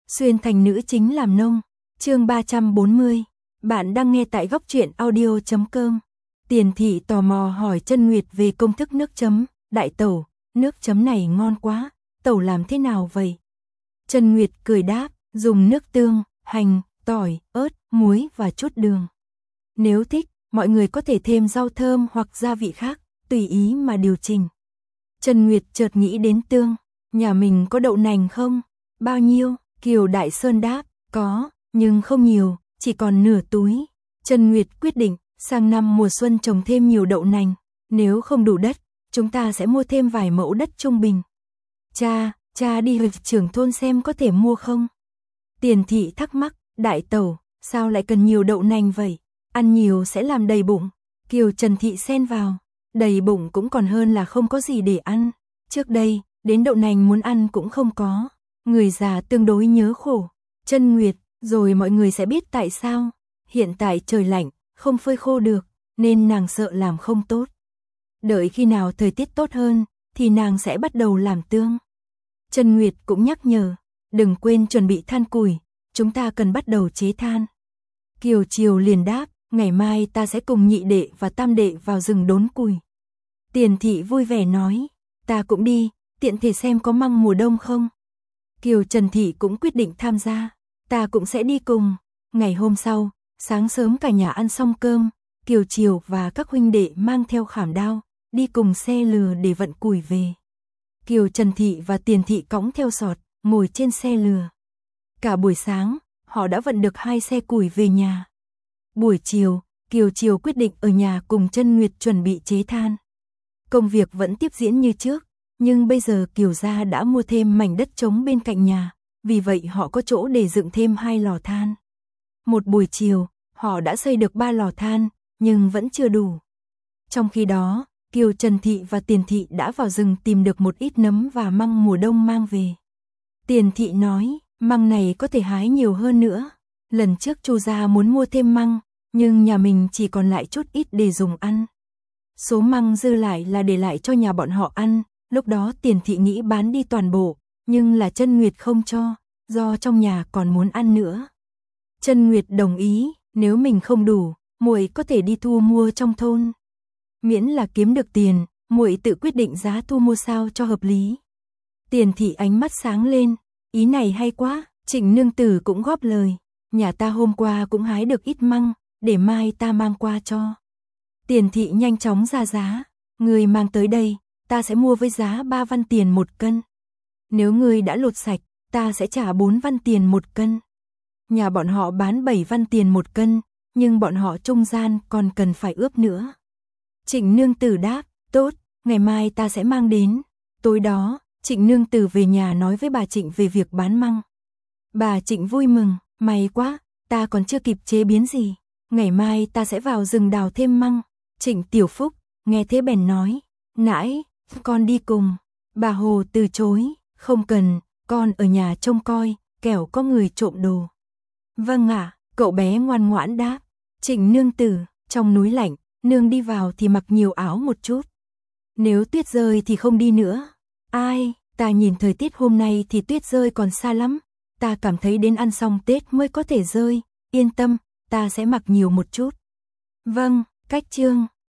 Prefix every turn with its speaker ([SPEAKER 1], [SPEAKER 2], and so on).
[SPEAKER 1] Xuyên thành nữ chính làm nông. Chương 340. Bạn đang nghe tại góc truyện audio.com. Tiền thị tò mò hỏi Chân Nguyệt về công thức nước chấm. Đại tẩu, nước chấm này ngon quá, tẩu làm thế nào vậy? Chân Nguyệt cười đáp, dùng nước tương, hành, tỏi, ớt, muối và chút đường. Nếu thích, mọi người có thể thêm rau thơm hoặc gia vị khác, tùy ý mà điều chỉnh. Chân Nguyệt chợt nghĩ đến tương, nhà mình có đậu nành không? Bao nhiêu? Kiều Đại Sơn đáp, có, nhưng không nhiều, chỉ còn nửa túi. Chân Nguyệt quyết định, sang năm mùa xuân trồng thêm nhiều đậu nành, nếu không đủ đất, chúng ta sẽ mua thêm vài mẫu đất trung bình. Cha đi họp trưởng thôn xem có thể mua không? Tiền thị thắc mắc, đại tẩu, sao lại cần nhiều đậu nành vậy? Ăn nhiều sẽ làm đầy bụng. Kiều Trần Thị xen vào, đầy bụng cũng còn hơn là không có gì để ăn. Trước đây, đến đậu nành muốn ăn cũng không có. Người già tương đối nhớ khổ. Chân Nguyệt, rồi mọi người sẽ biết tại sao. Hiện tại trời lạnh, không phơi khô được, nên nàng sợ làm không tốt. Đợi khi nào thời tiết tốt hơn, thì nàng sẽ bắt đầu làm tương. Chân Nguyệt cũng nhắc nhở, đừng quên chuẩn bị than củi, chúng ta cần bắt đầu chế than. Kiều Triều liền đáp, ngày mai ta sẽ cùng nhị đệ và tam đệ vào rừng đốn củi. Tiền thị vui vẻ nói, ta cũng đi, tiện thể xem có măng mùa đông không. Kiều Trần Thị cũng quyết định tham gia, ta cũng sẽ đi cùng. Ngày hôm sau, sáng sớm cả nhà ăn xong cơm, Kiều Triều và các huynh đệ mang theo khảm đao, đi cùng xe lừa để vận củi về. Kiều Trần Thị và Tiền Thị cõng theo sọt, ngồi trên xe lừa. Cả buổi sáng, họ đã vận được 2 xe củi về nhà. Buổi chiều, Kiều Triều quyết định ở nhà cùng Chân Nguyệt chuẩn bị chế than. Công việc vẫn tiếp diễn như trước, nhưng bây giờ Kiều gia đã mua thêm mảnh đất trống bên cạnh nhà, vì vậy họ có chỗ để dựng thêm 2 lò than. Một buổi chiều, họ đã xây được 3 lò than, nhưng vẫn chưa đủ. Trong khi đó, Kiều Trần Thị và Tiền Thị đã vào rừng tìm được một ít nấm và măng mùa đông mang về. Tiền Thị nói, măng này có thể hái nhiều hơn nữa. Lần trước Chu gia muốn mua thêm măng, nhưng nhà mình chỉ còn lại chút ít để dùng ăn. Số măng dư lại là để lại cho nhà bọn họ ăn, lúc đó Tiền Thị nghĩ bán đi toàn bộ, nhưng là Chân Nguyệt không cho, do trong nhà còn muốn ăn nữa. Chân Nguyệt đồng ý, nếu mình không đủ, muội có thể đi thu mua trong thôn. Miễn là kiếm được tiền, muội tự quyết định giá thu mua sao cho hợp lý. Tiền Thị ánh mắt sáng lên, ý này hay quá. Trịnh nương tử cũng góp lời, nhà ta hôm qua cũng hái được ít măng, để mai ta mang qua cho. Tiền Thị nhanh chóng ra giá, người mang tới đây, ta sẽ mua với giá 3 văn tiền 1 cân. Nếu người đã lột sạch, ta sẽ trả 4 văn tiền 1 cân. Nhà bọn họ bán 7 văn tiền 1 cân, nhưng bọn họ trung gian còn cần phải ướp nữa. Trịnh nương tử đáp, tốt, ngày mai ta sẽ mang đến. Tối đó, Trịnh nương tử về nhà nói với bà Trịnh về việc bán măng. Bà Trịnh vui mừng, may quá, ta còn chưa kịp chế biến gì. Ngày mai ta sẽ vào rừng đào thêm măng. Trịnh Tiểu Phúc, nghe thế bèn nói, nãy, con đi cùng. Bà Hồ từ chối, không cần, con ở nhà trông coi, kẻo có người trộm đồ. Vâng ạ, cậu bé ngoan ngoãn đáp. Trịnh nương tử, trong núi lạnh, nương đi vào thì mặc nhiều áo một chút. Nếu tuyết rơi thì không đi nữa. Ai, ta nhìn thời tiết hôm nay thì tuyết rơi còn xa lắm. Ta cảm thấy đến ăn xong Tết mới có thể rơi. Yên tâm, ta sẽ mặc nhiều một chút. Vâng, cách chương.